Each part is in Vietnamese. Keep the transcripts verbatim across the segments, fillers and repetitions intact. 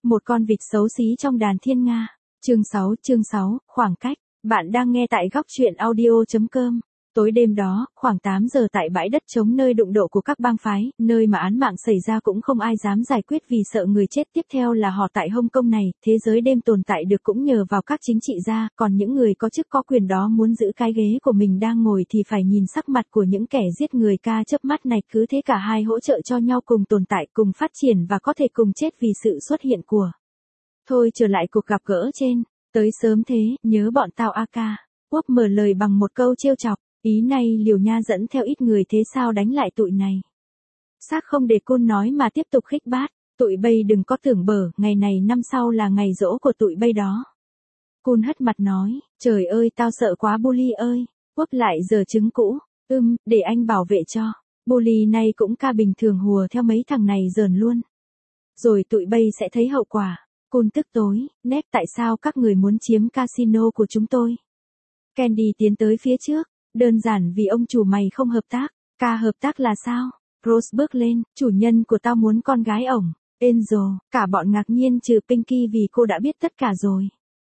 Một con vịt xấu xí trong đàn thiên nga. Chương sáu, chương sáu, khoảng cách. Bạn đang nghe tại góc truyện audio chấm com. Tối đêm đó, khoảng tám giờ tại bãi đất trống nơi đụng độ của các bang phái, nơi mà án mạng xảy ra cũng không ai dám giải quyết vì sợ người chết tiếp theo là họ tại Hồng Kông này, thế giới đêm tồn tại được cũng nhờ vào các chính trị gia, còn những người có chức có quyền đó muốn giữ cái ghế của mình đang ngồi thì phải nhìn sắc mặt của những kẻ giết người ca chớp mắt này, cứ thế cả hai hỗ trợ cho nhau cùng tồn tại, cùng phát triển và có thể cùng chết vì sự xuất hiện của. Thôi trở lại cuộc gặp gỡ trên, tới sớm thế, nhớ bọn tao a ca. Quốc mở lời bằng một câu trêu chọc. Ý này Liều Nha dẫn theo ít người thế sao đánh lại tụi này. Xác không để Côn nói mà tiếp tục khích bát, tụi bay đừng có tưởng bở, ngày này năm sau là ngày giỗ của tụi bay đó. Côn hất mặt nói, trời ơi tao sợ quá Bully ơi, Quốc lại giờ trứng cũ, ưm, để anh bảo vệ cho, Bully này cũng ca bình thường hùa theo mấy thằng này dờn luôn. Rồi tụi bay sẽ thấy hậu quả. Côn tức tối, nét tại sao các người muốn chiếm casino của chúng tôi. Candy tiến tới phía trước. Đơn giản vì ông chủ mày không hợp tác. Ca hợp tác là sao? Rose bước lên, chủ nhân của tao muốn con gái ổng. Angel, cả bọn ngạc nhiên trừ Pinky vì cô đã biết tất cả rồi.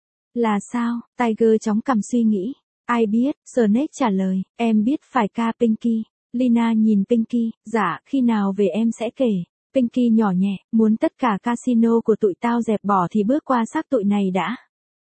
Là sao? Tiger chóng cằm suy nghĩ. Ai biết? Snake trả lời, em biết phải ca Pinky. Lina nhìn Pinky, dạ, khi nào về em sẽ kể. Pinky nhỏ nhẹ, muốn tất cả casino của tụi tao dẹp bỏ thì bước qua xác tụi này đã.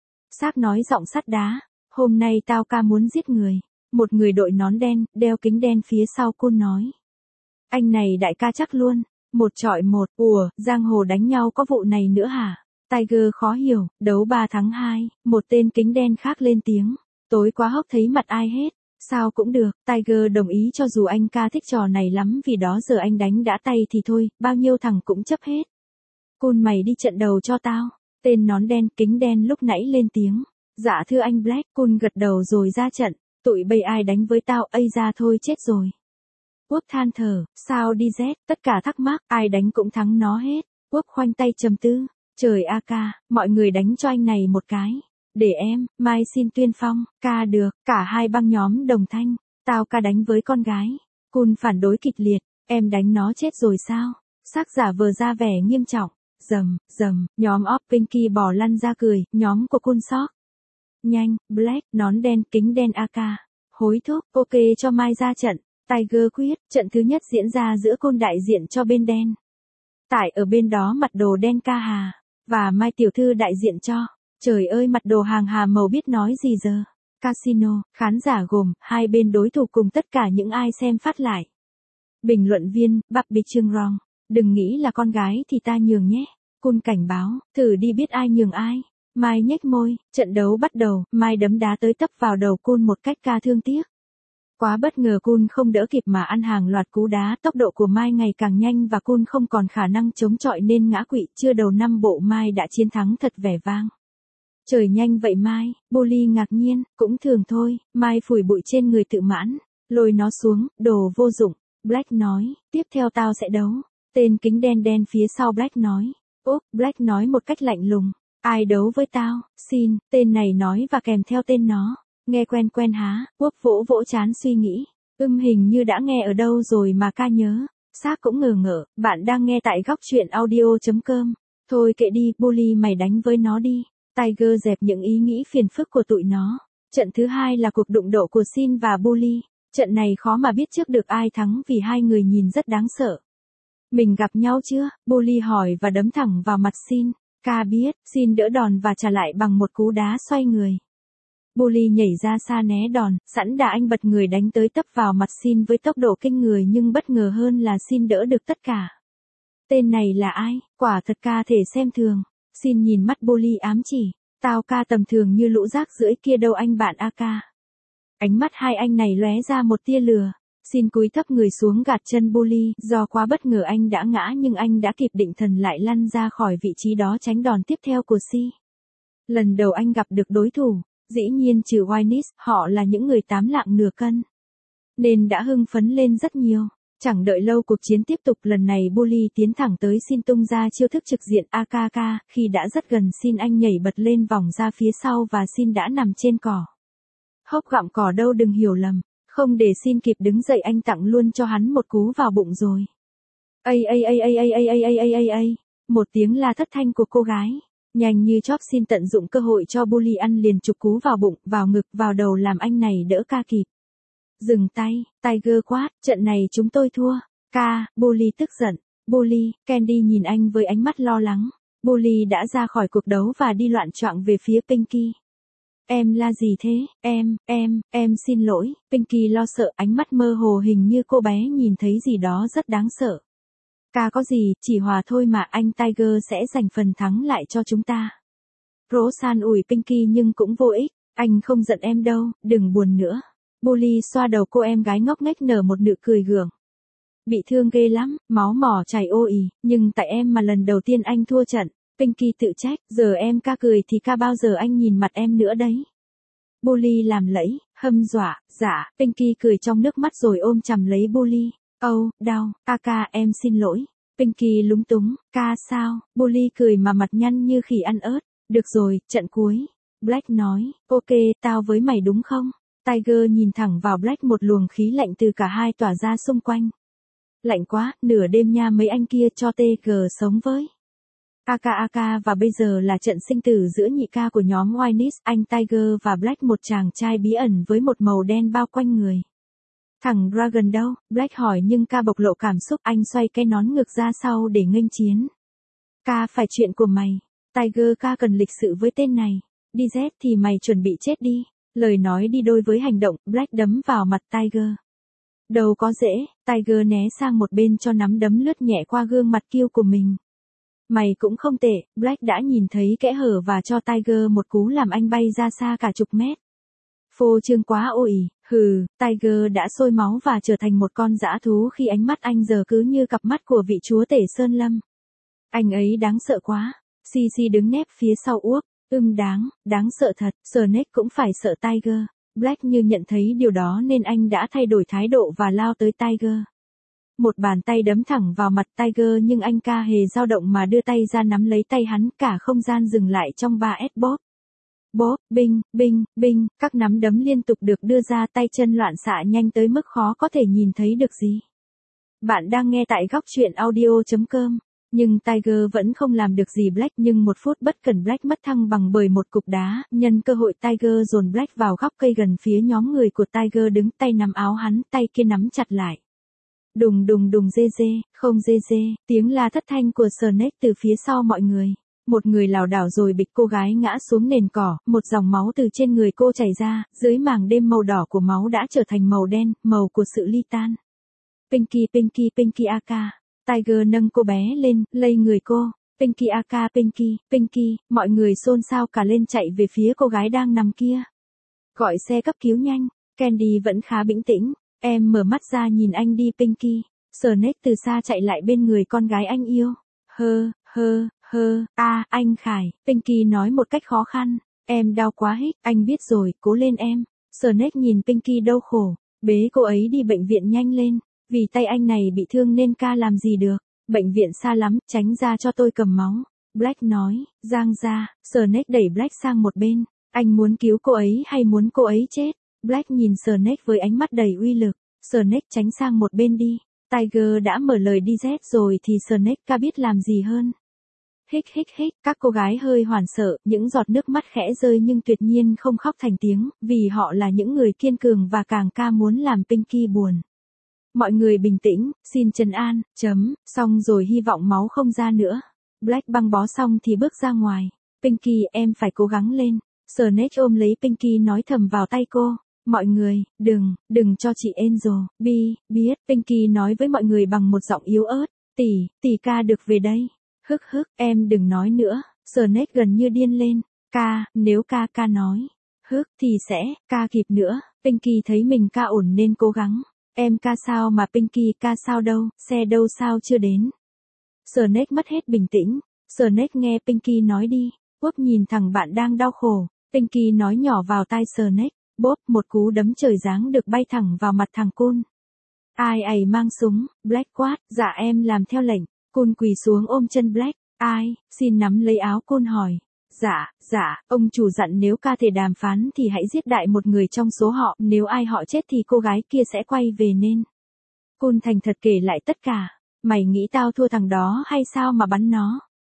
Xác nói giọng sắt đá, hôm nay tao ca muốn giết người. Một người đội nón đen, đeo kính đen phía sau Côn nói. Anh này đại ca chắc luôn. Một trọi một, ủa, giang hồ đánh nhau có vụ này nữa hả? Tiger khó hiểu, đấu ba thắng hai, một tên kính đen khác lên tiếng. Tối quá hốc thấy mặt ai hết. Sao cũng được, Tiger đồng ý cho dù anh ca thích trò này lắm vì đó giờ anh đánh đã tay thì thôi, bao nhiêu thằng cũng chấp hết. Côn mày đi trận đầu cho tao. Tên nón đen, kính đen lúc nãy lên tiếng. Dạ thưa anh Black, Côn gật đầu rồi ra trận. Tụi bay ai đánh với tao, ây ra thôi chết rồi. Quốc than thở, sao đi Z, tất cả thắc mắc, ai đánh cũng thắng nó hết. Quốc khoanh tay trầm tư, trời a ca, mọi người đánh cho anh này một cái. Để em, mai xin tuyên phong, ca được, cả hai băng nhóm đồng thanh, tao ca đánh với con gái. Cun phản đối kịch liệt, em đánh nó chết rồi sao? Xác giả vờ ra vẻ nghiêm trọng, dầm, dầm, nhóm Op Pinky bỏ lăn ra cười, nhóm của Cun sóc. Nhanh, Black, nón đen, kính đen a ca. Hối thúc, ok cho mai ra trận. Tiger quyết, trận thứ nhất diễn ra giữa Côn đại diện cho bên đen. Tại ở bên đó mặt đồ đen ca hà. Và Mai tiểu thư đại diện cho. Trời ơi mặt đồ hàng hà màu biết nói gì giờ. Casino, khán giả gồm, hai bên đối thủ cùng tất cả những ai xem phát lại. Bình luận viên, Bạc Bịch Trương Rong. Đừng nghĩ là con gái thì ta nhường nhé. Côn cảnh báo, thử đi biết ai nhường ai. Mai nhếch môi, trận đấu bắt đầu, Mai đấm đá tới tấp vào đầu Côn một cách ca thương tiếc. Quá bất ngờ Côn không đỡ kịp mà ăn hàng loạt cú đá, tốc độ của Mai ngày càng nhanh và Côn không còn khả năng chống chọi nên ngã quỵ, chưa đầu năm bộ Mai đã chiến thắng thật vẻ vang. Trời nhanh vậy Mai, Bully ngạc nhiên, cũng thường thôi, Mai phủi bụi trên người tự mãn, lôi nó xuống, đồ vô dụng, Black nói, tiếp theo tao sẽ đấu. Tên kính đen đen phía sau Black nói, úp, Black nói một cách lạnh lùng. Ai đấu với tao, xin, tên này nói và kèm theo tên nó. Nghe quen quen há, Quốc vỗ vỗ chán suy nghĩ. Ưm hình như đã nghe ở đâu rồi mà ca nhớ. Xác cũng ngờ ngợ, bạn đang nghe tại góc truyện audio chấm com. Thôi kệ đi, Bully mày đánh với nó đi. Tiger dẹp những ý nghĩ phiền phức của tụi nó. Trận thứ hai là cuộc đụng độ của Sin và Bully. Trận này khó mà biết trước được ai thắng vì hai người nhìn rất đáng sợ. Mình gặp nhau chưa? Bully hỏi và đấm thẳng vào mặt Sin. Ca biết, Sin đỡ đòn và trả lại bằng một cú đá xoay người. Bully nhảy ra xa né đòn, sẵn đà anh bật người đánh tới tấp vào mặt Sin với tốc độ kinh người nhưng bất ngờ hơn là Sin đỡ được tất cả. Tên này là ai? Quả thật ca thể xem thường. Sin nhìn mắt Bully ám chỉ. Tao ca tầm thường như lũ rác rưởi kia đâu anh bạn a ca. Ánh mắt hai anh này lóe ra một tia lừa. Sin cúi thấp người xuống gạt chân Bully, do quá bất ngờ anh đã ngã nhưng anh đã kịp định thần lại lăn ra khỏi vị trí đó tránh đòn tiếp theo của Si. Lần đầu anh gặp được đối thủ, dĩ nhiên trừ Wynis, họ là những người tám lạng nửa cân. Nên đã hưng phấn lên rất nhiều. Chẳng đợi lâu cuộc chiến tiếp tục, lần này Bully tiến thẳng tới Sin tung ra chiêu thức trực diện a ca ca, khi đã rất gần Sin anh nhảy bật lên vòng ra phía sau và Sin đã nằm trên cỏ. Hốc gặm cỏ đâu đừng hiểu lầm. Không để Sin kịp đứng dậy anh tặng luôn cho hắn một cú vào bụng rồi. Ây ây ây ây ây ây ây ây ây ây ây. Một tiếng la thất thanh của cô gái. Nhanh như chóp xin tận dụng cơ hội cho bully ăn liền chục cú vào bụng, vào ngực, vào đầu làm anh này đỡ ca kịp. Dừng tay, Tiger quát, trận này chúng tôi thua. Ca, bully tức giận. Bully, Candy nhìn anh với ánh mắt lo lắng. Bully đã ra khỏi cuộc đấu và đi loạn choạng về phía Pinky. Em la gì thế, em, em, em xin lỗi. Pinky lo sợ, ánh mắt mơ hồ hình như cô bé nhìn thấy gì đó rất đáng sợ. Ca có gì, chỉ hòa thôi mà, anh Tiger sẽ giành phần thắng lại cho chúng ta. Roseanne ủi Pinky nhưng cũng vô ích. Anh không giận em đâu, đừng buồn nữa. Bully xoa đầu cô em gái ngốc nghếch nở một nụ cười gượng. Bị thương ghê lắm, máu mỏ chảy ô ì, nhưng tại em mà lần đầu tiên anh thua trận. Pinky tự trách, giờ em ca cười thì ca bao giờ anh nhìn mặt em nữa đấy. Bully làm lẫy, hâm dọa, dạ, Pinky cười trong nước mắt rồi ôm chầm lấy Bully. Âu, oh, đau, ca ca em xin lỗi. Pinky lúng túng, ca sao, Bully cười mà mặt nhăn như khỉ ăn ớt. Được rồi, trận cuối. Black nói, ok, tao với mày đúng không? Tiger nhìn thẳng vào Black, một luồng khí lạnh từ cả hai tỏa ra xung quanh. Lạnh quá, nửa đêm nha mấy anh kia, cho tê gờ sống với. Aka Aka và bây giờ là trận sinh tử giữa nhị ca của nhóm Whiteness, anh Tiger và Black, một chàng trai bí ẩn với một màu đen bao quanh người. Thằng Dragon đâu? Black hỏi nhưng ca bộc lộ cảm xúc, anh xoay cái nón ngược ra sau để nghênh chiến. Ca phải chuyện của mày. Tiger, ca cần lịch sự với tên này. Đi Z thì mày chuẩn bị chết đi. Lời nói đi đôi với hành động, Black đấm vào mặt Tiger. Đâu có dễ, Tiger né sang một bên cho nắm đấm lướt nhẹ qua gương mặt kiêu của mình. Mày cũng không tệ, Black đã nhìn thấy kẽ hở và cho Tiger một cú làm anh bay ra xa cả chục mét. Phô trương quá ôi, hừ, Tiger đã sôi máu và trở thành một con dã thú khi ánh mắt anh giờ cứ như cặp mắt của vị chúa tể Sơn Lâm. Anh ấy đáng sợ quá. Sisi đứng nép phía sau uốc, ưm đáng, đáng sợ thật, Snake cũng phải sợ Tiger. Black như nhận thấy điều đó nên anh đã thay đổi thái độ và lao tới Tiger. Một bàn tay đấm thẳng vào mặt Tiger nhưng anh ca hề dao động mà đưa tay ra nắm lấy tay hắn, cả không gian dừng lại trong ba S bóp. Bóp, binh, binh, binh, các nắm đấm liên tục được đưa ra, tay chân loạn xạ nhanh tới mức khó có thể nhìn thấy được gì. Bạn đang nghe tại góc truyện audio chấm com. Nhưng Tiger vẫn không làm được gì Black, nhưng một phút bất cẩn Black mất thăng bằng bởi một cục đá, nhân cơ hội Tiger dồn Black vào góc cây gần phía nhóm người của Tiger đứng, tay nắm áo hắn, tay kia nắm chặt lại. Đùng đùng đùng dê dê, không dê dê, tiếng la thất thanh của Snake từ phía sau mọi người. Một người lảo đảo rồi bịch cô gái ngã xuống nền cỏ, một dòng máu từ trên người cô chảy ra, dưới màng đêm màu đỏ của máu đã trở thành màu đen, màu của sự ly tan. Pinky Pinky Pinky Aka. Tiger nâng cô bé lên, lay người cô. Pinky Aka Pinky, Pinky, mọi người xôn xao cả lên chạy về phía cô gái đang nằm kia. Gọi xe cấp cứu nhanh. Candy vẫn khá bình tĩnh. Em mở mắt ra nhìn anh đi Pinky. Snake từ xa chạy lại bên người con gái anh yêu. Hơ, hơ, hơ, a, à, anh Khải. Pinky nói một cách khó khăn. Em đau quá hích, anh biết rồi, cố lên em. Snake nhìn Pinky đau khổ. Bế cô ấy đi bệnh viện nhanh lên. Vì tay anh này bị thương nên ca làm gì được. Bệnh viện xa lắm, tránh ra cho tôi cầm máu. Black nói, giang ra. Snake đẩy Black sang một bên. Anh muốn cứu cô ấy hay muốn cô ấy chết? Black nhìn Snake với ánh mắt đầy uy lực. Snake tránh sang một bên đi. Tiger đã mở lời đi Z rồi thì Snake ca biết làm gì hơn. Hích hích hích, các cô gái hơi hoảng sợ, những giọt nước mắt khẽ rơi nhưng tuyệt nhiên không khóc thành tiếng, vì họ là những người kiên cường và càng ca muốn làm Pinky buồn. Mọi người bình tĩnh, xin trấn an, chấm, xong rồi hy vọng máu không ra nữa. Black băng bó xong thì bước ra ngoài. Pinky, em phải cố gắng lên. Snake ôm lấy Pinky nói thầm vào tay cô. Mọi người, đừng, đừng cho chị Angel, Bi, biết. Pinky nói với mọi người bằng một giọng yếu ớt. Tỷ, tỷ ca được về đây. Hức hức, em đừng nói nữa. Snake gần như điên lên. Ca, nếu ca ca nói. Hức thì sẽ, ca kịp nữa. Pinky thấy mình ca ổn nên cố gắng. Em ca sao mà Pinky, ca sao đâu, xe đâu sao chưa đến. Snake mất hết bình tĩnh. Snake nghe Pinky nói đi. Quốc nhìn thằng bạn đang đau khổ. Pinky nói nhỏ vào tai Snake. Bốp, một cú đấm trời giáng được bay thẳng vào mặt thằng Cun. Ai ầy mang súng, Black quát, dạ em làm theo lệnh. Cun quỳ xuống ôm chân Black. Ai, xin nắm lấy áo Cun hỏi. Dạ, dạ, ông chủ dặn nếu ca thể đàm phán thì hãy giết đại một người trong số họ, nếu ai họ chết thì cô gái kia sẽ quay về nên. Cun thành thật kể lại tất cả. Mày nghĩ tao thua thằng đó hay sao mà bắn nó?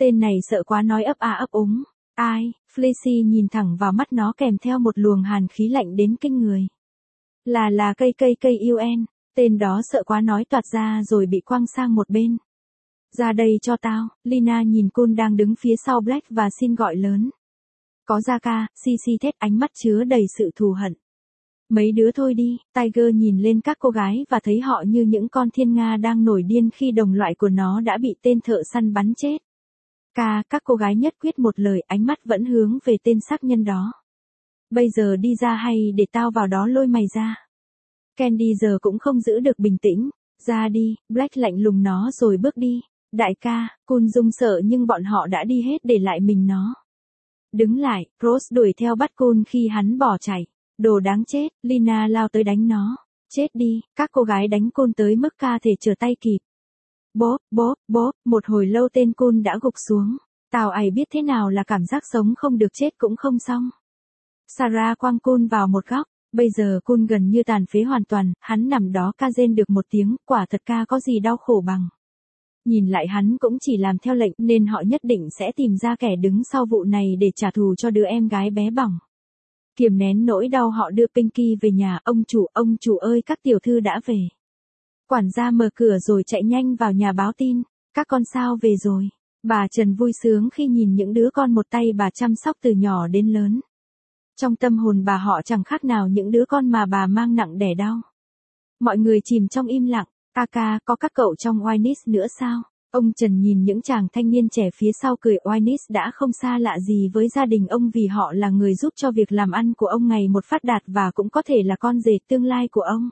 Tên này sợ quá nói ấp a ấp úng. Ai? Flecy nhìn thẳng vào mắt nó kèm theo một luồng hàn khí lạnh đến kinh người. Là là cây cây cây u en. Tên đó sợ quá nói toạt ra rồi bị quăng sang một bên. Ra đây cho tao. Lina nhìn Kun đang đứng phía sau Black và xin gọi lớn. Có Zaka, xi xi thét ánh mắt chứa đầy sự thù hận. Mấy đứa thôi đi. Tiger nhìn lên các cô gái và thấy họ như những con thiên nga đang nổi điên khi đồng loại của nó đã bị tên thợ săn bắn chết. Ca, các cô gái nhất quyết một lời, ánh mắt vẫn hướng về tên xác nhân đó. Bây giờ đi ra hay để tao vào đó lôi mày ra. Candy giờ cũng không giữ được bình tĩnh. Ra đi. Black lạnh lùng nó rồi bước đi. Đại ca, Kun run sợ nhưng bọn họ đã đi hết để lại mình nó. Đứng lại, Rose đuổi theo bắt Kun khi hắn bỏ chạy. Đồ đáng chết, Lina lao tới đánh nó. Chết đi, các cô gái đánh Kun tới mức ca thể trở tay kịp. Bốp, bốp, bốp, một hồi lâu tên Kun đã gục xuống. Tao ấy biết thế nào là cảm giác sống không được chết cũng không xong. Sarah quăng Kun vào một góc. Bây giờ Kun gần như tàn phế hoàn toàn, hắn nằm đó ca rên được một tiếng, quả thật ca có gì đau khổ bằng. Nhìn lại hắn cũng chỉ làm theo lệnh nên họ nhất định sẽ tìm ra kẻ đứng sau vụ này để trả thù cho đứa em gái bé bỏng. Kiềm nén nỗi đau họ đưa Pinky về nhà. Ông chủ, ông chủ ơi, các tiểu thư đã về. Quản gia mở cửa rồi chạy nhanh vào nhà báo tin. Các con sao về rồi. Bà Trần vui sướng khi nhìn những đứa con một tay bà chăm sóc từ nhỏ đến lớn. Trong tâm hồn bà họ chẳng khác nào những đứa con mà bà mang nặng đẻ đau. Mọi người chìm trong im lặng. Kaka, có các cậu trong Oinis nữa sao? Ông Trần nhìn những chàng thanh niên trẻ phía sau cười. Oinis đã không xa lạ gì với gia đình ông vì họ là người giúp cho việc làm ăn của ông ngày một phát đạt và cũng có thể là con rể tương lai của ông.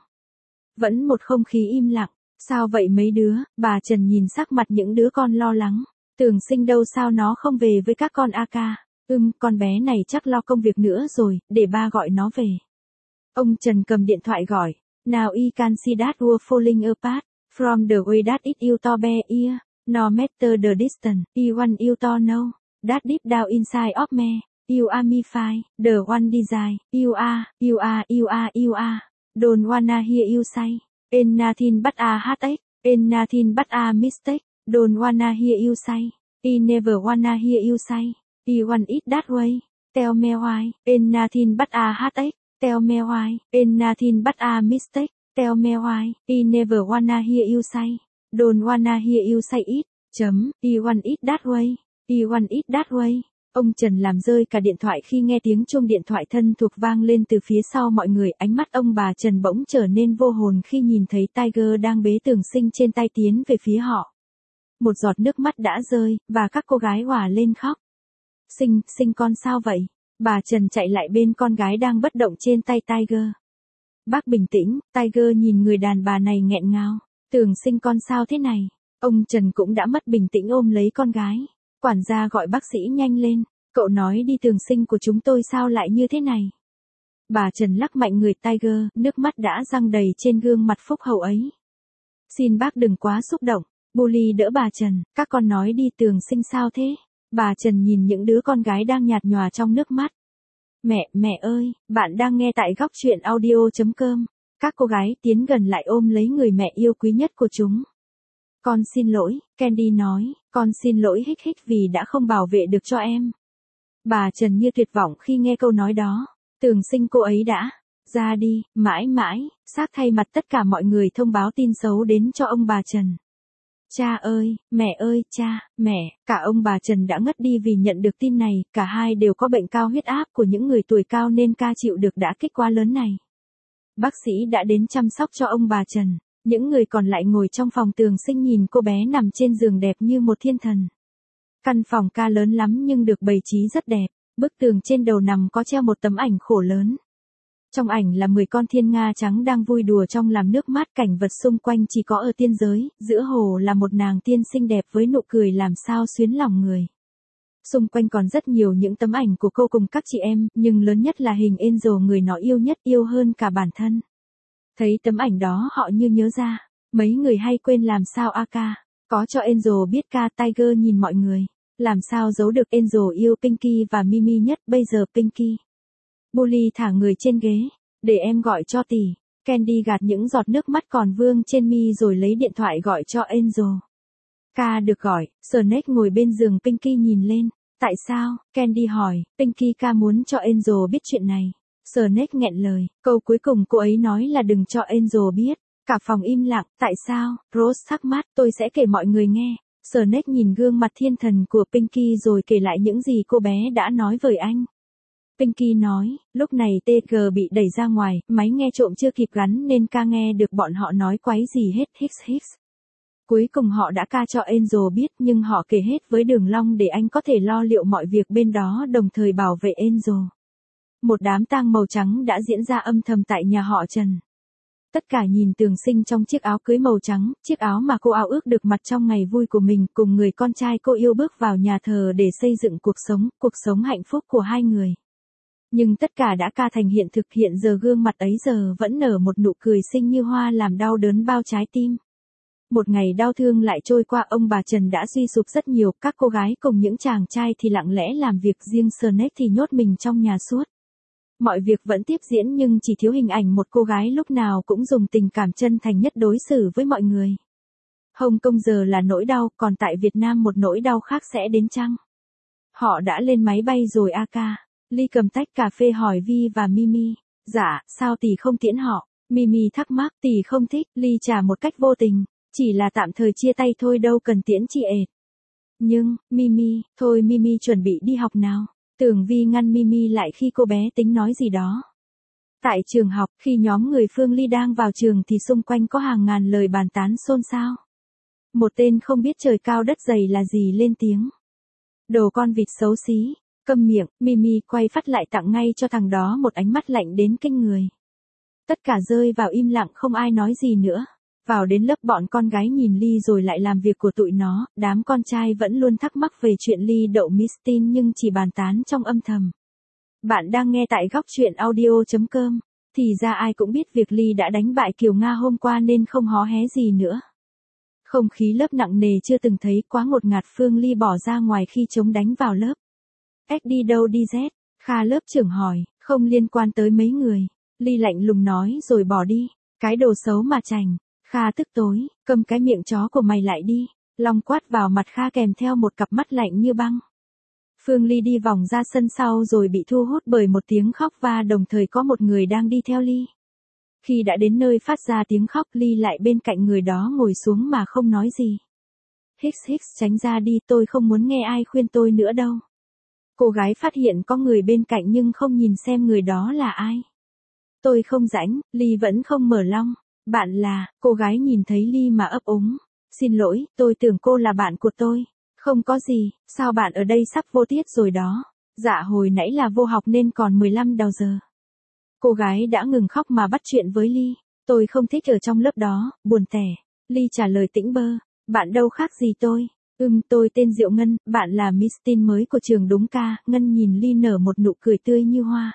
Vẫn một không khí im lặng. Sao vậy mấy đứa? Bà Trần nhìn sắc mặt những đứa con lo lắng. Tưởng Sinh đâu sao nó không về với các con Aka? Ừm, con bé này chắc lo công việc nữa rồi, để ba gọi nó về. Ông Trần cầm điện thoại gọi. Now I can see that we're falling apart, from the way that it you to be here, no matter the distance, I want you to know, that deep down inside of me, you are me fine, the one desire, you are, you are, you are, you are, don't wanna hear you say, ain't nothing but a heartache, ain't nothing but a mistake, don't wanna hear you say, I never wanna hear you say, I want it that way, tell me why, ain't nothing but a heartache. Tell me why, ain't nothing but a mistake, tell me why, I never wanna hear you say, don't wanna hear you say it, chấm, I want it that way, I want it that way. Ông Trần làm rơi cả điện thoại khi nghe tiếng chuông điện thoại thân thuộc vang lên từ phía sau mọi người. Ánh mắt ông bà Trần bỗng trở nên vô hồn khi nhìn thấy Tiger đang bế Tường Sinh trên tay tiến về phía họ. Một giọt nước mắt đã rơi, và các cô gái òa lên khóc. Sinh, Sinh con sao vậy? Bà Trần chạy lại bên con gái đang bất động trên tay Tiger. Bác bình tĩnh. Tiger nhìn người đàn bà này nghẹn ngào. Tường Sinh con sao thế này? Ông Trần cũng đã mất bình tĩnh ôm lấy con gái. Quản gia gọi bác sĩ nhanh lên. Cậu nói đi Tường Sinh của chúng tôi sao lại như thế này? Bà Trần lắc mạnh người Tiger, nước mắt đã giăng đầy trên gương mặt phúc hậu ấy. Xin bác đừng quá xúc động. Bully đỡ bà Trần. Các con nói đi Tường Sinh sao thế? Bà Trần nhìn những đứa con gái đang nhạt nhòa trong nước mắt. Mẹ, mẹ ơi, bạn đang nghe tại góc truyện audio chấm com. Các cô gái tiến gần lại ôm lấy người mẹ yêu quý nhất của chúng. Con xin lỗi, Candy nói, con xin lỗi hích hích vì đã không bảo vệ được cho em. Bà Trần như tuyệt vọng khi nghe câu nói đó. Tường Sinh cô ấy đã ra đi, mãi mãi, xác thay mặt tất cả mọi người thông báo tin xấu đến cho ông bà Trần. Cha ơi, mẹ ơi, cha, mẹ, cả ông bà Trần đã ngất đi vì nhận được tin này, cả hai đều có bệnh cao huyết áp của những người tuổi cao nên ca chịu được đả kích quá lớn này. Bác sĩ đã đến chăm sóc cho ông bà Trần, những người còn lại ngồi trong phòng Tường Sinh nhìn cô bé nằm trên giường đẹp như một thiên thần. Căn phòng ca lớn lắm nhưng được bày trí rất đẹp, bức tường trên đầu nằm có treo một tấm ảnh khổ lớn. Trong ảnh là mười con thiên nga trắng đang vui đùa trong làm nước mát, cảnh vật xung quanh chỉ có ở tiên giới, giữa hồ là một nàng tiên xinh đẹp với nụ cười làm sao xuyến lòng người. Xung quanh còn rất nhiều những tấm ảnh của cô cùng các chị em, nhưng lớn nhất là hình Angel người nó yêu nhất, yêu hơn cả bản thân. Thấy tấm ảnh đó họ như nhớ ra, mấy người hay quên làm sao Aka, có cho Angel biết ca. Tiger nhìn mọi người, làm sao giấu được Angel yêu Pinky và Mimi nhất, bây giờ Pinky. Bully thả người trên ghế, để em gọi cho tỷ. Candy gạt những giọt nước mắt còn vương trên mi rồi lấy điện thoại gọi cho Angel. Ca được gọi, Snake ngồi bên giường Pinky nhìn lên. Tại sao? Candy hỏi, Pinky ca muốn cho Angel biết chuyện này. Snake nghẹn lời, câu cuối cùng cô ấy nói là đừng cho Angel biết. Cả phòng im lặng, tại sao? Rose thắc mắc, tôi sẽ kể mọi người nghe. Snake nhìn gương mặt thiên thần của Pinky rồi kể lại những gì cô bé đã nói với anh. Pinky nói, lúc này tê giê bị đẩy ra ngoài, máy nghe trộm chưa kịp gắn nên ca nghe được bọn họ nói quái gì hết. Hicks hicks. Cuối cùng họ đã ca cho Angel biết nhưng họ kể hết với Đường Long để anh có thể lo liệu mọi việc bên đó đồng thời bảo vệ Angel. Một đám tang màu trắng đã diễn ra âm thầm tại nhà họ Trần. Tất cả nhìn Tường Sinh trong chiếc áo cưới màu trắng, chiếc áo mà cô ao ước được mặc trong ngày vui của mình cùng người con trai cô yêu bước vào nhà thờ để xây dựng cuộc sống, cuộc sống hạnh phúc của hai người. Nhưng tất cả đã ca thành hiện thực, hiện giờ gương mặt ấy giờ vẫn nở một nụ cười xinh như hoa làm đau đớn bao trái tim. Một ngày đau thương lại trôi qua, ông bà Trần đã suy sụp rất nhiều, các cô gái cùng những chàng trai thì lặng lẽ làm việc riêng, Snake thì nhốt mình trong nhà suốt. Mọi việc vẫn tiếp diễn nhưng chỉ thiếu hình ảnh một cô gái lúc nào cũng dùng tình cảm chân thành nhất đối xử với mọi người. Hồng Kông giờ là nỗi đau, còn tại Việt Nam một nỗi đau khác sẽ đến chăng? Họ đã lên máy bay rồi a ca. Ly cầm tách cà phê hỏi Vi và Mimi. Dạ, sao tỷ không tiễn họ? Mimi thắc mắc, tỷ không thích. Ly trả một cách vô tình. Chỉ là tạm thời chia tay thôi, đâu cần tiễn chị ệt. Nhưng, Mimi, thôi Mimi chuẩn bị đi học nào. Tưởng Vi ngăn Mimi lại khi cô bé tính nói gì đó. Tại trường học, khi nhóm người Phương Ly đang vào trường thì xung quanh có hàng ngàn lời bàn tán xôn xao. Một tên không biết trời cao đất dày là gì lên tiếng. Đồ con vịt xấu xí. Câm miệng, Mimi quay phát lại tặng ngay cho thằng đó một ánh mắt lạnh đến kinh người. Tất cả rơi vào im lặng, không ai nói gì nữa. Vào đến lớp bọn con gái nhìn Ly rồi lại làm việc của tụi nó, đám con trai vẫn luôn thắc mắc về chuyện Ly đậu Miss Teen nhưng chỉ bàn tán trong âm thầm. Bạn đang nghe tại góc truyện audio chấm com. Thì ra ai cũng biết việc Ly đã đánh bại Kiều Nga hôm qua nên không hó hé gì nữa. Không khí lớp nặng nề chưa từng thấy, quá ngột ngạt. Phương Ly bỏ ra ngoài khi chống đánh vào lớp. Ếch đi đâu đi Z? Kha lớp trưởng hỏi, không liên quan tới mấy người. Ly lạnh lùng nói rồi bỏ đi. Cái đồ xấu mà chành. Kha tức tối, cầm cái miệng chó của mày lại đi. Long quát vào mặt Kha kèm theo một cặp mắt lạnh như băng. Phương Ly đi vòng ra sân sau rồi bị thu hút bởi một tiếng khóc và đồng thời có một người đang đi theo Ly. Khi đã đến nơi phát ra tiếng khóc, Ly lại bên cạnh người đó ngồi xuống mà không nói gì. Hicks hicks, tránh ra đi, tôi không muốn nghe ai khuyên tôi nữa đâu. Cô gái phát hiện có người bên cạnh nhưng không nhìn xem người đó là ai. Tôi không rảnh, Ly vẫn không mở long. Bạn là, cô gái nhìn thấy Ly mà ấp úng. Xin lỗi, tôi tưởng cô là bạn của tôi. Không có gì, sao bạn ở đây sắp vô tiết rồi đó. Dạ hồi nãy là vô học nên còn mười lăm đầu giờ. Cô gái đã ngừng khóc mà bắt chuyện với Ly. Tôi không thích ở trong lớp đó, buồn tẻ. Ly trả lời tĩnh bơ. Bạn đâu khác gì tôi. Ừm, tôi tên Diệu Ngân, bạn là Miss Teen mới của trường đúng ca. Ngân nhìn Ly nở một nụ cười tươi như hoa.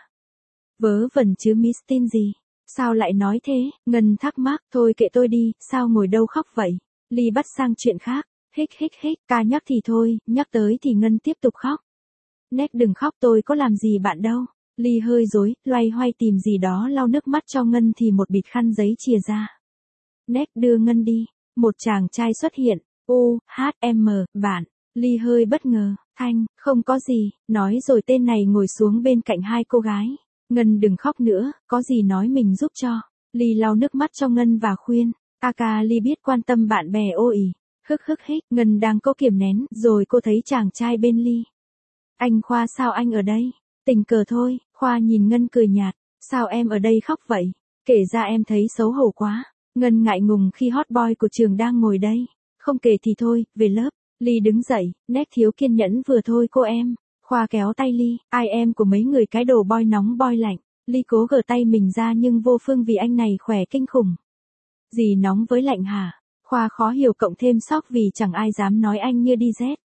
Vớ vẩn chứ Miss Teen gì? Sao lại nói thế? Ngân thắc mắc, thôi kệ tôi đi, sao ngồi đâu khóc vậy? Ly bắt sang chuyện khác. Hích hích hích, ca nhắc thì thôi, nhắc tới thì Ngân tiếp tục khóc. Nét đừng khóc, tôi có làm gì bạn đâu. Ly hơi rối, loay hoay tìm gì đó lau nước mắt cho Ngân thì một bịt khăn giấy chìa ra. Nét đưa Ngân đi. Một chàng trai xuất hiện. U, H, M, bạn. Ly hơi bất ngờ. Thanh, không có gì. Nói rồi tên này ngồi xuống bên cạnh hai cô gái. Ngân đừng khóc nữa, có gì nói mình giúp cho. Ly lau nước mắt cho Ngân và khuyên. Aka Ly biết quan tâm bạn bè ô ỉ. Hức hức hích, Ngân đang cố kiềm nén, rồi cô thấy chàng trai bên Ly. Anh Khoa, sao anh ở đây? Tình cờ thôi. Khoa nhìn Ngân cười nhạt. Sao em ở đây khóc vậy? Kể ra em thấy xấu hổ quá. Ngân ngại ngùng khi hot boy của trường đang ngồi đây. Không kể thì thôi, về lớp. Ly đứng dậy, nét thiếu kiên nhẫn vừa thôi cô em. Khoa kéo tay Ly, ai em của mấy người cái đồ boy nóng boy lạnh. Ly cố gỡ tay mình ra nhưng vô phương vì anh này khỏe kinh khủng. Gì nóng với lạnh hả? Khoa khó hiểu cộng thêm sốc vì chẳng ai dám nói anh như đi Z.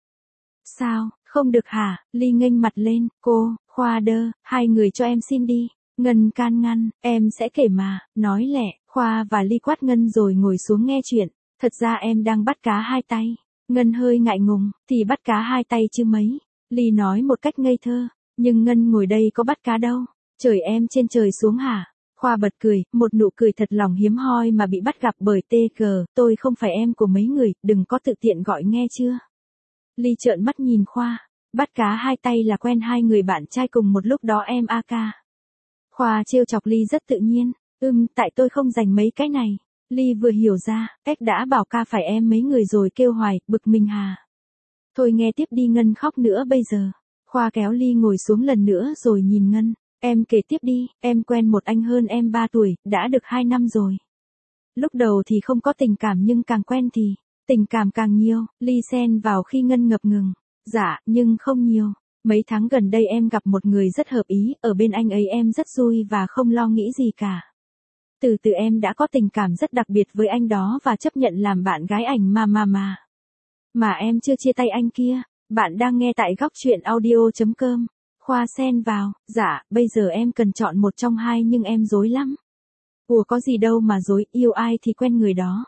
Sao, không được hả? Ly nghênh mặt lên, cô, Khoa đơ, hai người cho em xin đi. Ngân can ngăn, em sẽ kể mà, nói lẹ. Khoa và Ly quát Ngân rồi ngồi xuống nghe chuyện. Thật ra em đang bắt cá hai tay. Ngân hơi ngại ngùng, thì bắt cá hai tay chứ mấy. Ly nói một cách ngây thơ, nhưng Ngân ngồi đây có bắt cá đâu. Trời em trên trời xuống hả? Khoa bật cười, một nụ cười thật lòng hiếm hoi mà bị bắt gặp bởi tê giê, tôi không phải em của mấy người, đừng có tự tiện gọi nghe chưa. Ly trợn mắt nhìn Khoa, bắt cá hai tay là quen hai người bạn trai cùng một lúc đó em a ca. Khoa trêu chọc Ly rất tự nhiên, ừm, tại tôi không dành mấy cái này. Ly vừa hiểu ra, Ếch đã bảo ca phải em mấy người rồi kêu hoài, bực mình hà. Thôi nghe tiếp đi, Ngân khóc nữa bây giờ. Khoa kéo Ly ngồi xuống lần nữa rồi nhìn Ngân, em kể tiếp đi, em quen một anh hơn em ba tuổi, đã được hai năm rồi. Lúc đầu thì không có tình cảm nhưng càng quen thì, tình cảm càng nhiều. Ly xen vào khi Ngân ngập ngừng, dạ, nhưng không nhiều. Mấy tháng gần đây em gặp một người rất hợp ý, ở bên anh ấy em rất vui và không lo nghĩ gì cả. Từ từ em đã có tình cảm rất đặc biệt với anh đó và chấp nhận làm bạn gái ảnh mà mà mà. Mà em chưa chia tay anh kia. Bạn đang nghe tại góc truyện audio.com. Khoa xen vào, dạ, bây giờ em cần chọn một trong hai nhưng em rối lắm. Ủa có gì đâu mà rối, yêu ai thì quen người đó.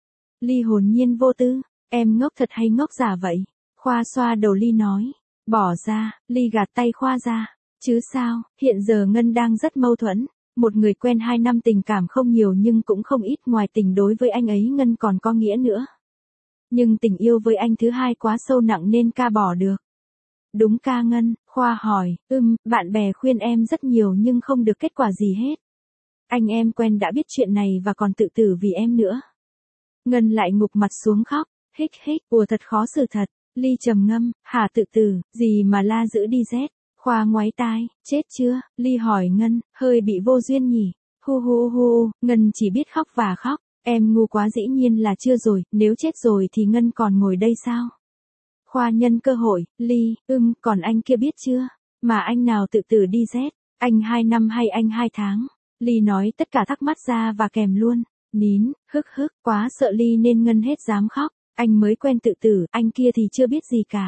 Ly hồn nhiên vô tư, em ngốc thật hay ngốc giả vậy? Khoa xoa đầu Ly nói, bỏ ra. Ly gạt tay Khoa ra, chứ sao, hiện giờ Ngân đang rất mâu thuẫn. Một người quen hai năm tình cảm không nhiều nhưng cũng không ít, ngoài tình đối với anh ấy Ngân còn có nghĩa nữa. Nhưng tình yêu với anh thứ hai quá sâu nặng nên ca bỏ được. Đúng ca Ngân, Khoa hỏi, ừm, bạn bè khuyên em rất nhiều nhưng không được kết quả gì hết. Anh em quen đã biết chuyện này và còn tự tử vì em nữa. Ngân lại ngục mặt xuống khóc, hích hích, ủa thật khó xử thật. Ly trầm ngâm, hả tự tử, gì mà la giữ đi rét. Khoa ngoáy tai, chết chưa? Ly hỏi Ngân, hơi bị vô duyên nhỉ? Hu hu hu, Ngân chỉ biết khóc và khóc. Em ngu quá, dĩ nhiên là chưa rồi, nếu chết rồi thì Ngân còn ngồi đây sao? Khoa nhân cơ hội, Ly, ưm, còn anh kia biết chưa? Mà anh nào tự tử đi rét? Anh hai năm hay anh hai tháng? Ly nói tất cả thắc mắc ra và kèm luôn. Nín, hức hức, quá sợ Ly nên Ngân hết dám khóc. Anh mới quen tự tử, anh kia thì chưa biết gì cả.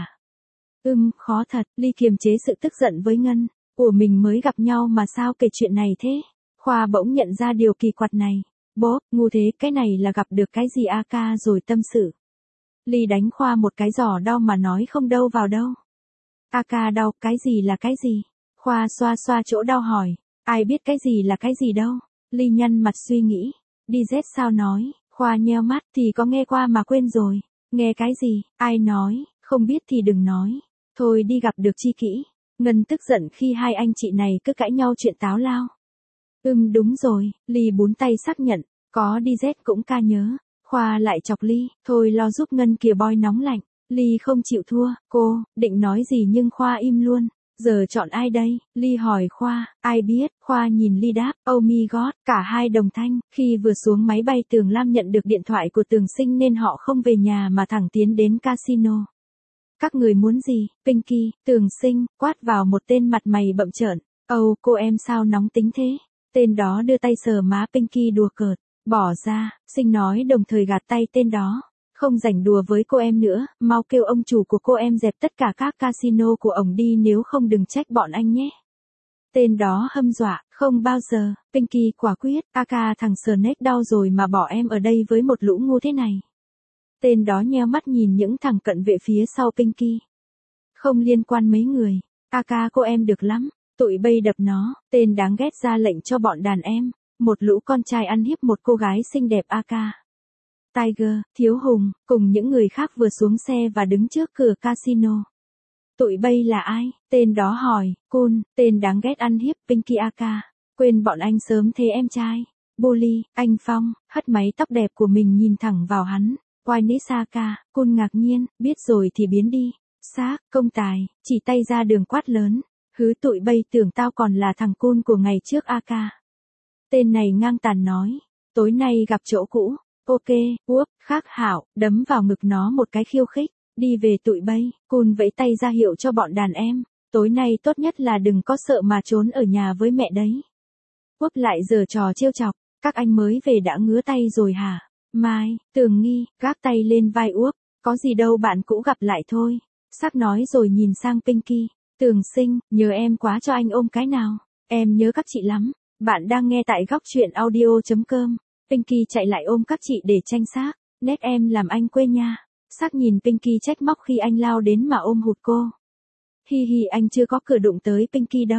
Ưm, khó thật. Ly kiềm chế sự tức giận với Ngân. Ủa mình mới gặp nhau mà sao kể chuyện này thế? Khoa bỗng nhận ra điều kỳ quặc này. Bốp, ngu thế, cái này là gặp được cái gì a ca rồi tâm sự. Ly đánh Khoa một cái giỏ đau mà nói không đâu vào đâu. A ca đau, cái gì là cái gì? Khoa xoa xoa chỗ đau hỏi, ai biết cái gì là cái gì đâu. Ly nhăn mặt suy nghĩ, đi rét sao nói, Khoa nheo mắt thì có nghe qua mà quên rồi. Nghe cái gì, ai nói, không biết thì đừng nói. Thôi đi gặp được chi kỷ. Ngân tức giận khi hai anh chị này cứ cãi nhau chuyện táo lao. Ừm đúng rồi, Ly bún tay xác nhận, có đi rét cũng ca nhớ. Khoa lại chọc Ly, thôi lo giúp Ngân kìa boy nóng lạnh. Ly không chịu thua, cô, định nói gì nhưng Khoa im luôn. Giờ chọn ai đây? Ly hỏi Khoa, ai biết? Khoa nhìn Ly đáp, oh my god, cả hai đồng thanh. Khi vừa xuống máy bay Tường Lam nhận được điện thoại của Tường Sinh nên họ không về nhà mà thẳng tiến đến casino. Các người muốn gì? Pinky, Tường Sinh, quát vào một tên mặt mày bậm trợn. Âu, cô em sao nóng tính thế? Tên đó đưa tay sờ má Pinky đùa cợt. Bỏ ra, Sinh nói đồng thời gạt tay tên đó. Không rảnh đùa với cô em nữa, mau kêu ông chủ của cô em dẹp tất cả các casino của ổng đi, nếu không đừng trách bọn anh nhé. Tên đó hâm dọa, không bao giờ. Pinky quả quyết, a ca thằng Snake đau rồi mà bỏ em ở đây với một lũ ngu thế này. Tên đó nheo mắt nhìn những thằng cận vệ phía sau Pinky. Không liên quan mấy người, a ca cô em được lắm, tụi bay đập nó. Tên đáng ghét ra lệnh cho bọn đàn em, một lũ con trai ăn hiếp một cô gái xinh đẹp a ca. Tiger, Thiếu Hùng, cùng những người khác vừa xuống xe và đứng trước cửa casino. Tụi bay là ai? Tên đó hỏi, Kun, tên đáng ghét ăn hiếp Pinky a ca. Quên bọn anh sớm thế em trai. Bully, anh Phong, hất mái tóc đẹp của mình nhìn thẳng vào hắn. Wanisaka, Kun ngạc nhiên, biết rồi thì biến đi. Xác, công tài, chỉ tay ra đường quát lớn. Hứ tụi bay tưởng tao còn là thằng Kun của ngày trước a ca. Tên này ngang tàn nói, tối nay gặp chỗ cũ. Ok, úp, khác hảo, đấm vào ngực nó một cái khiêu khích. Đi về tụi bay, Kun vẫy tay ra hiệu cho bọn đàn em. Tối nay tốt nhất là đừng có sợ mà trốn ở nhà với mẹ đấy. Úp lại giở trò trêu chọc, các anh mới về đã ngứa tay rồi hả? Mai, Tường Nghi, gác tay lên vai Úp, có gì đâu bạn cũ gặp lại thôi. Sắc nói rồi nhìn sang Pinky, Tường Sinh, nhớ em quá cho anh ôm cái nào. Em nhớ các chị lắm. Bạn đang nghe tại góc truyện audio.com. Pinky chạy lại ôm các chị để tranh xác. Nét em làm anh quê nha. Xác nhìn Pinky trách móc khi anh lao đến mà ôm hụt cô. Hi hi, anh chưa có cửa đụng tới Pinky đâu.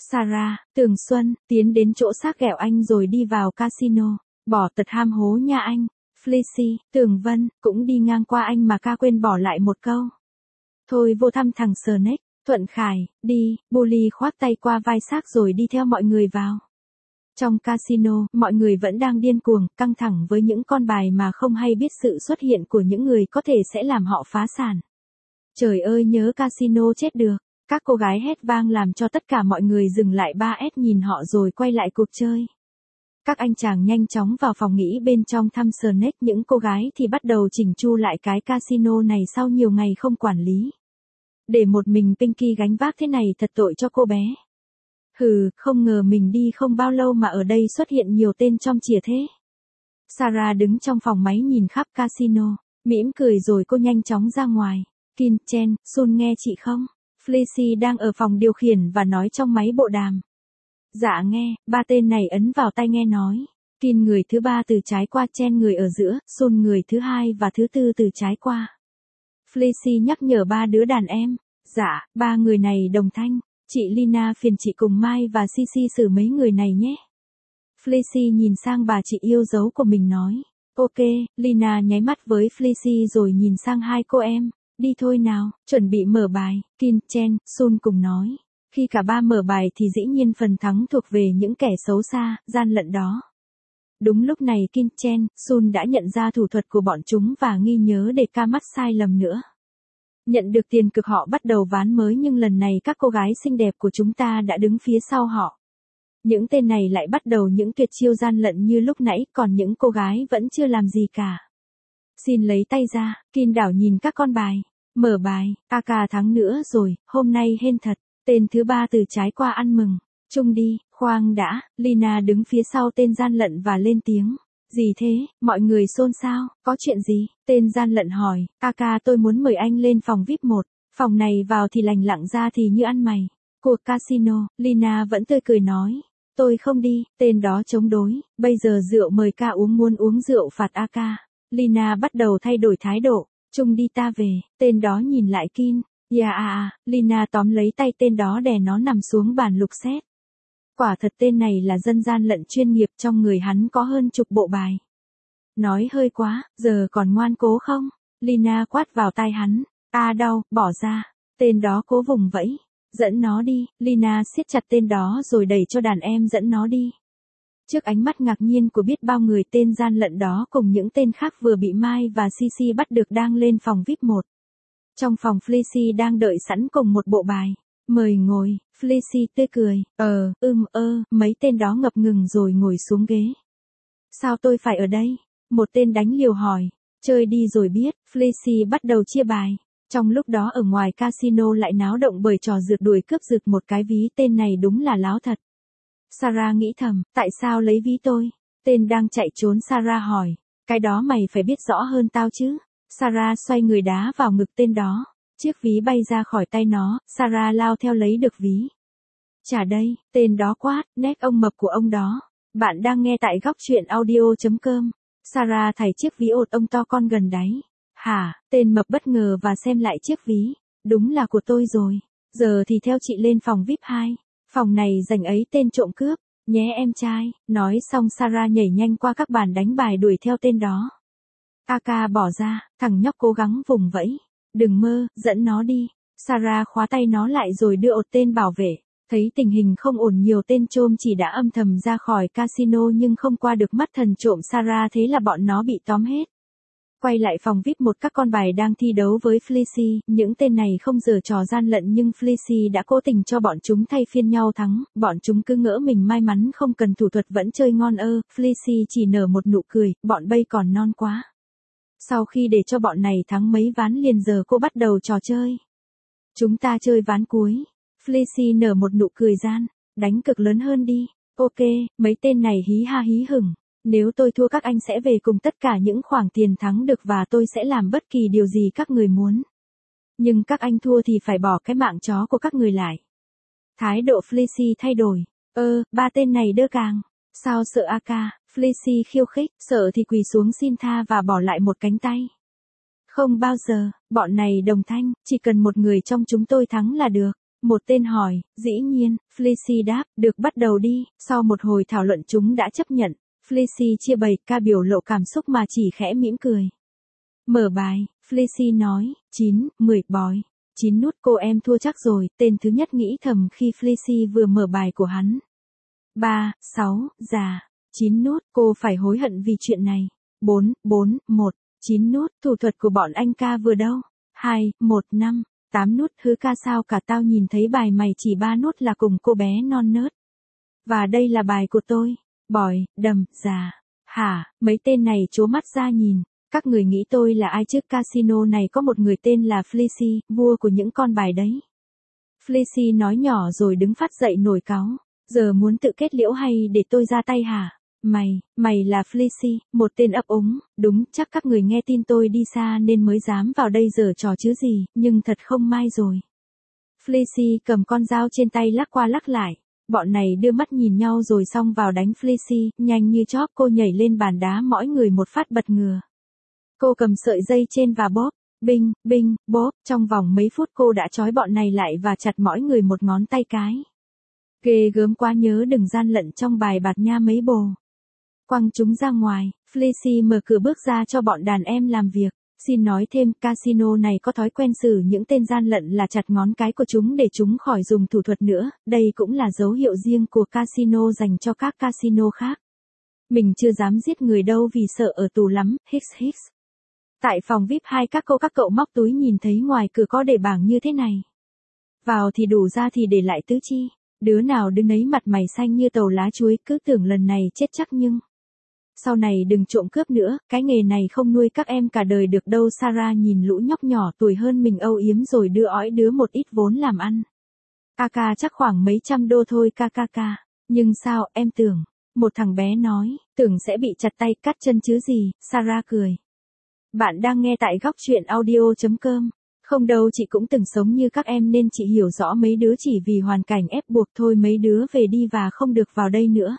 Sarah, Tường Xuân, tiến đến chỗ xác ghẹo anh rồi đi vào casino, bỏ tật ham hố nha anh. Felicia, Tường Vân, cũng đi ngang qua anh mà ca quên bỏ lại một câu. Thôi vô thăm thằng Snake, Thuận Khải, đi, Bully khoác tay qua vai xác rồi đi theo mọi người vào. Trong casino, mọi người vẫn đang điên cuồng, căng thẳng với những con bài mà không hay biết sự xuất hiện của những người có thể sẽ làm họ phá sản. Trời ơi nhớ casino chết được, các cô gái hét vang làm cho tất cả mọi người dừng lại ba s nhìn họ rồi quay lại cuộc chơi. Các anh chàng nhanh chóng vào phòng nghỉ bên trong thăm Snake, những cô gái thì bắt đầu chỉnh chu lại cái casino này sau nhiều ngày không quản lý. Để một mình Pinky gánh vác thế này thật tội cho cô bé. Hừ, không ngờ mình đi không bao lâu mà ở đây xuất hiện nhiều tên trong chìa thế. Sarah đứng trong phòng máy nhìn khắp casino, mỉm cười rồi cô nhanh chóng ra ngoài. Kim, Chen, Sun nghe chị không? Felicia đang ở phòng điều khiển và nói trong máy bộ đàm. Dạ nghe, ba tên này ấn vào tai nghe nói. Kim người thứ ba từ trái qua, Chen người ở giữa, Sun người thứ hai và thứ tư từ trái qua. Felicia nhắc nhở ba đứa đàn em. Dạ, ba người này đồng thanh. Chị Lina phiền chị cùng Mai và Cici xử mấy người này nhé. Felicia nhìn sang bà chị yêu dấu của mình nói. Ok, Lina nháy mắt với Felicia rồi nhìn sang hai cô em. Đi thôi nào, chuẩn bị mở bài. Kim, Chen, Sun cùng nói. Khi cả ba mở bài thì dĩ nhiên phần thắng thuộc về những kẻ xấu xa, gian lận đó. Đúng lúc này Kim, Chen, Sun đã nhận ra thủ thuật của bọn chúng và nghi nhớ để ca mắt sai lầm nữa. Nhận được tiền cực họ bắt đầu ván mới nhưng lần này các cô gái xinh đẹp của chúng ta đã đứng phía sau họ. Những tên này lại bắt đầu những tuyệt chiêu gian lận như lúc nãy, còn những cô gái vẫn chưa làm gì cả. Xin lấy tay ra, Kim đảo nhìn các con bài. Mở bài, a ca thắng nữa rồi, hôm nay hên thật. Tên thứ ba từ trái qua ăn mừng. Chung đi, khoan đã, Lina đứng phía sau tên gian lận và lên tiếng. Gì thế, mọi người xôn xao, có chuyện gì? Tên gian lận hỏi, a ca tôi muốn mời anh lên phòng vi ai pi một, phòng này vào thì lành lặng ra thì như ăn mày. Cuộc casino, Lina vẫn tươi cười nói. Tôi không đi, tên đó chống đối, bây giờ rượu mời ca uống, muốn uống rượu phạt a ca. Lina bắt đầu thay đổi thái độ, chung đi ta về, tên đó nhìn lại Kim. Yeah à à, Lina tóm lấy tay tên đó đè nó nằm xuống bàn lục xét. Quả thật tên này là dân gian lận chuyên nghiệp, trong người hắn có hơn chục bộ bài. Nói hơi quá, giờ còn ngoan cố không? Lina quát vào tai hắn. A đau, bỏ ra. Tên đó cố vùng vẫy. Dẫn nó đi, Lina siết chặt tên đó rồi đẩy cho đàn em dẫn nó đi. Trước ánh mắt ngạc nhiên của biết bao người, tên gian lận đó cùng những tên khác vừa bị Mai và Cici bắt được đang lên phòng vi ai pi một. Trong phòng Felicia đang đợi sẵn cùng một bộ bài. Mời ngồi, Felicia tươi cười. Ờ, ưm ơ, mấy tên đó ngập ngừng rồi ngồi xuống ghế. Sao tôi phải ở đây? Một tên đánh liều hỏi. Chơi đi rồi biết, Felicia bắt đầu chia bài. Trong lúc đó ở ngoài casino lại náo động bởi trò rượt đuổi cướp giật một cái ví, tên này đúng là láo thật. Sarah nghĩ thầm, tại sao lấy ví tôi? Tên đang chạy trốn Sarah hỏi. Cái đó mày phải biết rõ hơn tao chứ. Sarah xoay người đá vào ngực tên đó. Chiếc ví bay ra khỏi tay nó, Sarah lao theo lấy được ví. Trả đây, tên đó quát, nét ông mập của ông đó. Bạn đang nghe tại góc truyện audio chấm com. Sarah thảy chiếc ví ột ông to con gần đáy. Hả, tên mập bất ngờ và xem lại chiếc ví. Đúng là của tôi rồi. Giờ thì theo chị lên phòng vi ai pi hai. Phòng này dành ấy tên trộm cướp. Nhé em trai. Nói xong Sarah nhảy nhanh qua các bàn đánh bài đuổi theo tên đó. a ca bỏ ra, thằng nhóc cố gắng vùng vẫy. Đừng mơ, dẫn nó đi. Sarah khóa tay nó lại rồi đưa ột tên bảo vệ. Thấy tình hình không ổn, nhiều tên trộm chỉ đã âm thầm ra khỏi casino nhưng không qua được mắt thần trộm Sarah, thế là bọn nó bị tóm hết. Quay lại phòng vi ai pi một, các con bài đang thi đấu với Felicia, những tên này không giở trò gian lận nhưng Felicia đã cố tình cho bọn chúng thay phiên nhau thắng, bọn chúng cứ ngỡ mình may mắn không cần thủ thuật vẫn chơi ngon ơ, Felicia chỉ nở một nụ cười, bọn bay còn non quá. Sau khi để cho bọn này thắng mấy ván liền giờ cô bắt đầu trò chơi. Chúng ta chơi ván cuối. Felicia nở một nụ cười gian, đánh cực lớn hơn đi. Ok, mấy tên này hí ha hí hửng. Nếu tôi thua các anh sẽ về cùng tất cả những khoản tiền thắng được và tôi sẽ làm bất kỳ điều gì các người muốn. Nhưng các anh thua thì phải bỏ cái mạng chó của các người lại. Thái độ Felicia thay đổi. Ơ, ba tên này đơ càng. Sao sợ a ca? Felicia khiêu khích, sợ thì quỳ xuống xin tha và bỏ lại một cánh tay. Không bao giờ, bọn này đồng thanh, chỉ cần một người trong chúng tôi thắng là được. Một tên hỏi, dĩ nhiên, Felicie đáp, được bắt đầu đi, sau một hồi thảo luận chúng đã chấp nhận. Felicie chia bày, ca biểu lộ cảm xúc mà chỉ khẽ mỉm cười. Mở bài, Felicie nói, chín, mười, bói. chín nút cô em thua chắc rồi, tên thứ nhất nghĩ thầm khi Felicie vừa mở bài của hắn. ba, sáu, già. chín nút, cô phải hối hận vì chuyện này. bốn, bốn, một. chín nút, thủ thuật của bọn anh ca vừa đâu. hai, một, năm. tám nút, hứ ca sao cả tao nhìn thấy bài mày chỉ ba nút là cùng cô bé non nớt. Và đây là bài của tôi. Bòi, đầm, già. Hả, mấy tên này trố mắt ra nhìn. Các người nghĩ tôi là ai chứ? Casino này có một người tên là Felicie, vua của những con bài đấy. Felicie nói nhỏ rồi đứng phát dậy nổi cáu. Giờ muốn tự kết liễu hay để tôi ra tay hả? Mày, mày là Felicie, một tên ấp úng, đúng, chắc các người nghe tin tôi đi xa nên mới dám vào đây giở trò chứ gì, nhưng thật không may rồi. Felicie cầm con dao trên tay lắc qua lắc lại. Bọn này đưa mắt nhìn nhau rồi xong vào đánh Felicie, nhanh như chóp cô nhảy lên bàn đá mỗi người một phát bật ngừa. Cô cầm sợi dây trên và bóp, binh, binh, bóp, trong vòng mấy phút cô đã trói bọn này lại và chặt mỗi người một ngón tay cái. Ghê gớm quá, nhớ đừng gian lận trong bài bạt nha mấy bồ. Quăng chúng ra ngoài, Felicie mở cửa bước ra cho bọn đàn em làm việc. Xin nói thêm, casino này có thói quen xử những tên gian lận là chặt ngón cái của chúng để chúng khỏi dùng thủ thuật nữa, đây cũng là dấu hiệu riêng của casino dành cho các casino khác. Mình chưa dám giết người đâu vì sợ ở tù lắm, hicks hicks. Tại phòng vi ai pi hai các cô các cậu móc túi nhìn thấy ngoài cửa có để bảng như thế này. Vào thì đủ, ra thì để lại tứ chi. Đứa nào đứa nấy mặt mày xanh như tàu lá chuối, cứ tưởng lần này chết chắc nhưng... Sau này đừng trộm cướp nữa, cái nghề này không nuôi các em cả đời được đâu. Sarah nhìn lũ nhóc nhỏ tuổi hơn mình âu yếm rồi đưa ói đứa một ít vốn làm ăn. Kaka chắc khoảng mấy trăm đô thôi Kaka. Nhưng sao, em tưởng, một thằng bé nói, tưởng sẽ bị chặt tay cắt chân chứ gì, Sarah cười. Bạn đang nghe tại góc truyện audio chấm com. Không đâu, chị cũng từng sống như các em nên chị hiểu rõ mấy đứa chỉ vì hoàn cảnh ép buộc thôi, mấy đứa về đi và không được vào đây nữa.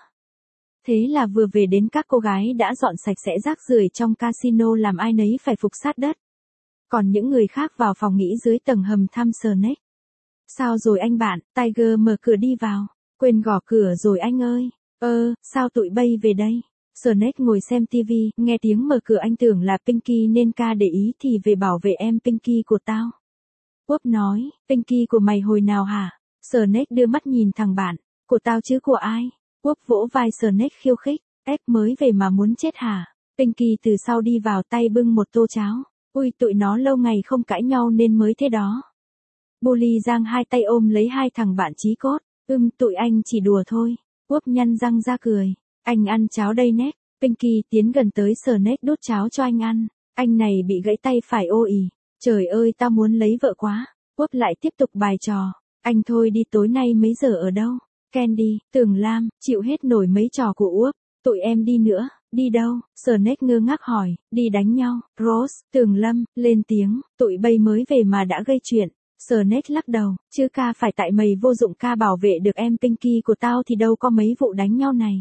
Thế là vừa về đến các cô gái đã dọn sạch sẽ rác rưởi trong casino làm ai nấy phải phục sát đất. Còn những người khác vào phòng nghỉ dưới tầng hầm thăm Snake. Sao rồi anh bạn? Tiger mở cửa đi vào. Quên gõ cửa rồi anh ơi. Ơ, sao tụi bay về đây? Snake ngồi xem tivi, nghe tiếng mở cửa anh tưởng là Pinky nên ca để ý thì về bảo vệ em Pinky của tao. Úp nói, Pinky của mày hồi nào hả? Snake đưa mắt nhìn thằng bạn, của tao chứ của ai? Úp vỗ vai Snake khiêu khích, ép mới về mà muốn chết hả? Pinky từ sau đi vào tay bưng một tô cháo. Ui, tụi nó lâu ngày không cãi nhau nên mới thế đó. Bully giang hai tay ôm lấy hai thằng bạn chí cốt. Ưm, tụi anh chỉ đùa thôi. Úp nhăn răng ra cười. Anh ăn cháo đây nét. Pinky tiến gần tới Snake đút cháo cho anh ăn. Anh này bị gãy tay phải ô ì. Trời ơi, tao muốn lấy vợ quá. Úp lại tiếp tục bài trò. Anh thôi đi, tối nay mấy giờ ở đâu? Candy, Tường Lam, chịu hết nổi mấy trò của Úp. Tụi em đi nữa. Đi đâu? Snake ngơ ngác hỏi. Đi đánh nhau. Rose, Tường Lâm, lên tiếng. Tụi bay mới về mà đã gây chuyện. Snake lắc đầu. Chứ ca phải tại mày vô dụng, ca bảo vệ được em Pinky của tao thì đâu có mấy vụ đánh nhau này.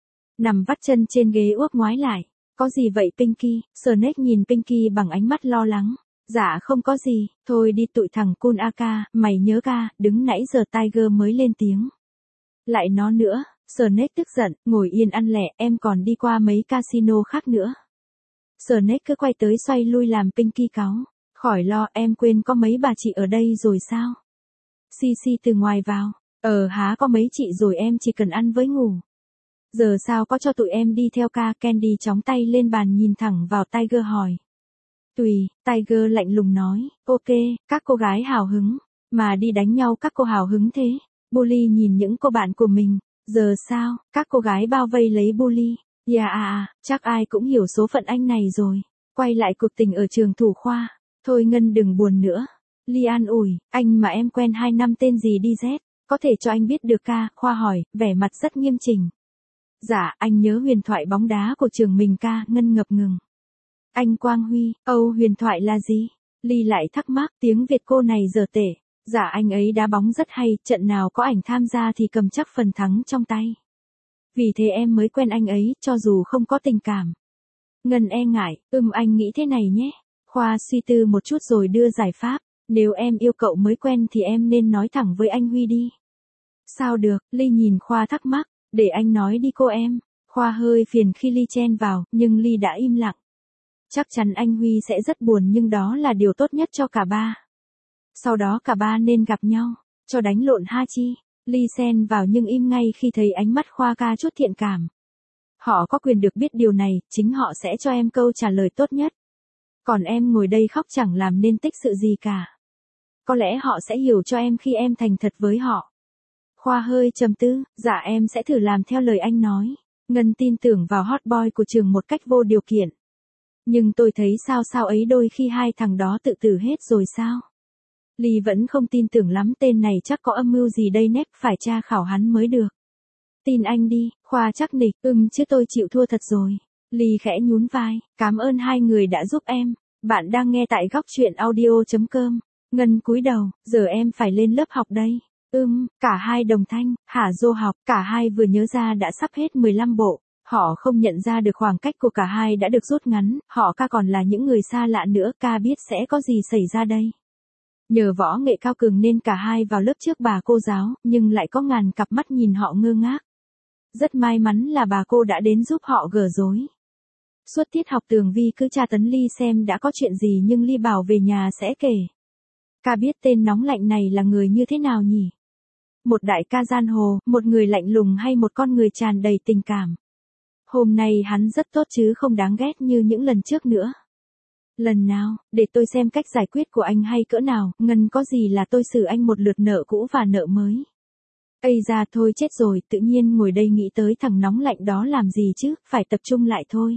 Nằm vắt chân trên ghế Úp ngoái lại. Có gì vậy Pinky? Snake nhìn Pinky bằng ánh mắt lo lắng. Dạ không có gì. Thôi đi tụi thằng Kun Aka, mày nhớ ca, đứng nãy giờ Tiger mới lên tiếng. Lại nó nữa. Snake tức giận, ngồi yên ăn lẻ, em còn đi qua mấy casino khác nữa. Snake cứ quay tới xoay lui làm Pinky cáu. Khỏi lo, em quên có mấy bà chị ở đây rồi sao? Sisi từ ngoài vào. Ờ há có mấy chị rồi, em chỉ cần ăn với ngủ. Giờ sao có cho tụi em đi theo ca? Candy chóng tay lên bàn nhìn thẳng vào Tiger hỏi. Tùy, Tiger lạnh lùng nói. Ok, các cô gái hào hứng. Mà đi đánh nhau các cô hào hứng thế. Bully nhìn những cô bạn của mình. Giờ sao? Các cô gái bao vây lấy Bully. Dạ à à, chắc ai cũng hiểu số phận anh này rồi. Quay lại cuộc tình ở trường thủ khoa. Thôi Ngân đừng buồn nữa. Ly an ủi, anh mà em quen hai năm tên gì đi Z. Có thể cho anh biết được ca? Khoa hỏi, vẻ mặt rất nghiêm chỉnh. Dạ, anh nhớ huyền thoại bóng đá của trường mình ca. Ngân ngập ngừng. Anh Quang Huy, Âu huyền thoại là gì? Ly lại thắc mắc, tiếng Việt cô này giờ tệ. Dạ anh ấy đá bóng rất hay, trận nào có ảnh tham gia thì cầm chắc phần thắng trong tay. Vì thế em mới quen anh ấy, cho dù không có tình cảm. Ngân e ngại, ừm anh nghĩ thế này nhé. Khoa suy tư một chút rồi đưa giải pháp. Nếu em yêu cậu mới quen thì em nên nói thẳng với anh Huy đi. Sao được, Ly nhìn Khoa thắc mắc, để anh nói đi cô em. Khoa hơi phiền khi Ly chen vào, nhưng Ly đã im lặng. Chắc chắn anh Huy sẽ rất buồn nhưng đó là điều tốt nhất cho cả ba. Sau đó cả ba nên gặp nhau, cho đánh lộn ha chi. Ly xen vào nhưng im ngay khi thấy ánh mắt Khoa ca chút thiện cảm. Họ có quyền được biết điều này, chính họ sẽ cho em câu trả lời tốt nhất. Còn em ngồi đây khóc chẳng làm nên tích sự gì cả. Có lẽ họ sẽ hiểu cho em khi em thành thật với họ. Khoa hơi trầm tư, dạ em sẽ thử làm theo lời anh nói. Ngân tin tưởng vào hot boy của trường một cách vô điều kiện. Nhưng tôi thấy sao sao ấy đôi khi hai thằng đó tự tử hết rồi sao? Ly vẫn không tin tưởng lắm, tên này chắc có âm mưu gì đây nép, phải tra khảo hắn mới được. Tin anh đi, Khoa chắc nịch, ừm chứ tôi chịu thua thật rồi. Ly khẽ nhún vai, cảm ơn hai người đã giúp em. Bạn đang nghe tại góc truyện audio chấm com. Ngân cúi đầu, giờ em phải lên lớp học đây. Ừm, cả hai đồng thanh, hả dô học, cả hai vừa nhớ ra đã sắp hết mười lăm bộ. Họ không nhận ra được khoảng cách của cả hai đã được rút ngắn, họ ca còn là những người xa lạ nữa, ca biết sẽ có gì xảy ra đây. Nhờ võ nghệ cao cường nên cả hai vào lớp trước bà cô giáo, nhưng lại có ngàn cặp mắt nhìn họ ngơ ngác. Rất may mắn là bà cô đã đến giúp họ gỡ rối. Suốt tiết học Tường Vi cứ tra tấn Ly xem đã có chuyện gì nhưng Ly bảo về nhà sẽ kể. Ca biết tên nóng lạnh này là người như thế nào nhỉ? Một đại ca giang hồ, một người lạnh lùng hay một con người tràn đầy tình cảm? Hôm nay hắn rất tốt chứ không đáng ghét như những lần trước nữa. Lần nào, để tôi xem cách giải quyết của anh hay cỡ nào, Ngân có gì là tôi xử anh một lượt nợ cũ và nợ mới. Ây da thôi chết rồi, tự nhiên ngồi đây nghĩ tới thằng nóng lạnh đó làm gì chứ, phải tập trung lại thôi.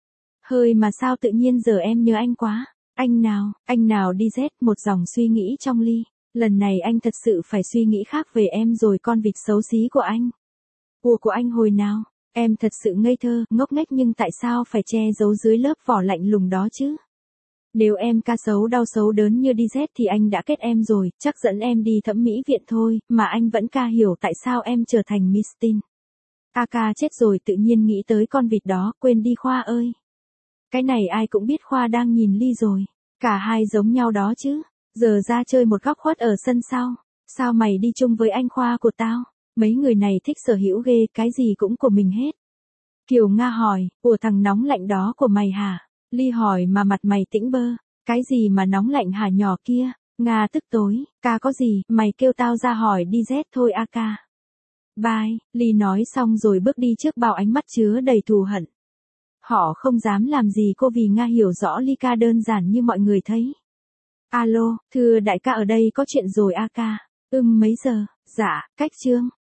Hơi mà sao tự nhiên giờ em nhớ anh quá. Anh nào, anh nào đi dét, một dòng suy nghĩ trong Ly. Lần này anh thật sự phải suy nghĩ khác về em rồi, con vịt xấu xí của anh. Ủa của anh hồi nào, em thật sự ngây thơ, ngốc nghếch nhưng tại sao phải che giấu dưới lớp vỏ lạnh lùng đó chứ? Nếu em ca xấu đau xấu đớn như đi dét thì anh đã kết em rồi, chắc dẫn em đi thẩm mỹ viện thôi, mà anh vẫn ca hiểu tại sao em trở thành Miss Teen. A ca chết rồi, tự nhiên nghĩ tới con vịt đó, quên đi Khoa ơi. Cái này ai cũng biết Khoa đang nhìn Ly rồi. Cả hai giống nhau đó chứ. Giờ ra chơi một góc khuất ở sân sau. Sao mày đi chung với anh Khoa của tao? Mấy người này thích sở hữu ghê, cái gì cũng của mình hết. Kiều Nga hỏi, của thằng nóng lạnh đó của mày hả? Ly hỏi mà mặt mày tĩnh bơ. Cái gì mà nóng lạnh hả nhỏ kia? Nga tức tối, ca có gì, mày kêu tao ra hỏi đi dét thôi a ca. Bye, Ly nói xong rồi bước đi trước bao ánh mắt chứa đầy thù hận. Họ không dám làm gì cô vì Nga hiểu rõ Ly ca đơn giản như mọi người thấy. Alo, thưa đại ca ở đây có chuyện rồi a ca. Ừm mấy giờ? Dạ, cách chương.